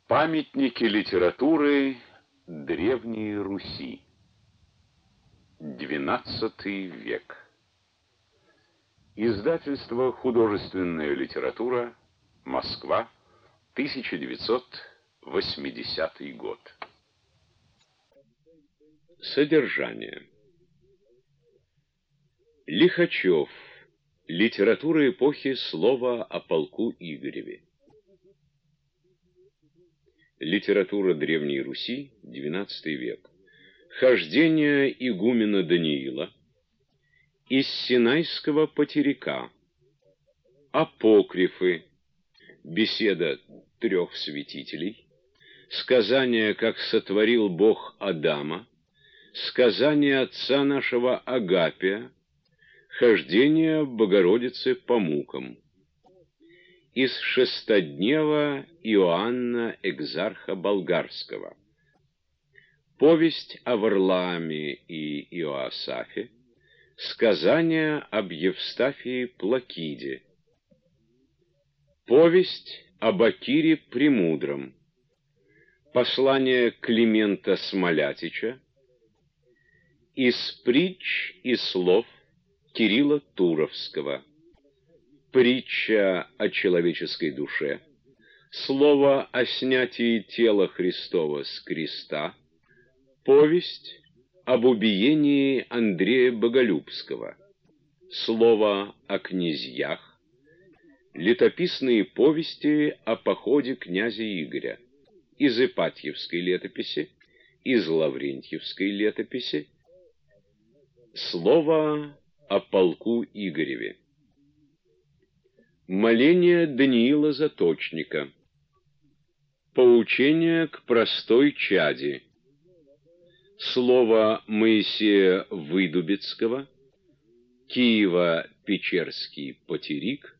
Памятники литературы Древней Руси. XII век. Издательство «Художественная литература», Москва, 1980 год. Содержание. Лихачев. Литература эпохи слова о полку Игореве. Литература Древней Руси, XII век. Хождение игумена Даниила. Из Синайского потеряка. Апокрифы. Беседа трех святителей. Сказание, как сотворил Бог Адама. Сказание отца нашего Агапия. Хождение Богородицы по мукам. Из шестоднева Иоанна Экзарха Болгарского. Повесть о Варлааме и Иоасафе. Сказание об Евстафии Плакиде. Повесть об Акире Премудром. Послание Климента Смолятича. Из притч и слов Кирилла Туровского. Притча о человеческой душе. Слово о снятии тела Христова с креста. Повесть об убиении Андрея Боголюбского. Слово о князьях. Летописные повести о походе князя Игоря. Из Ипатьевской летописи, из Лаврентьевской летописи. Слово о полку Игореве. Моление Даниила Заточника. Поучение к простой чади. Слово Моисея Выдубицкого. Киево-Печерский потерик.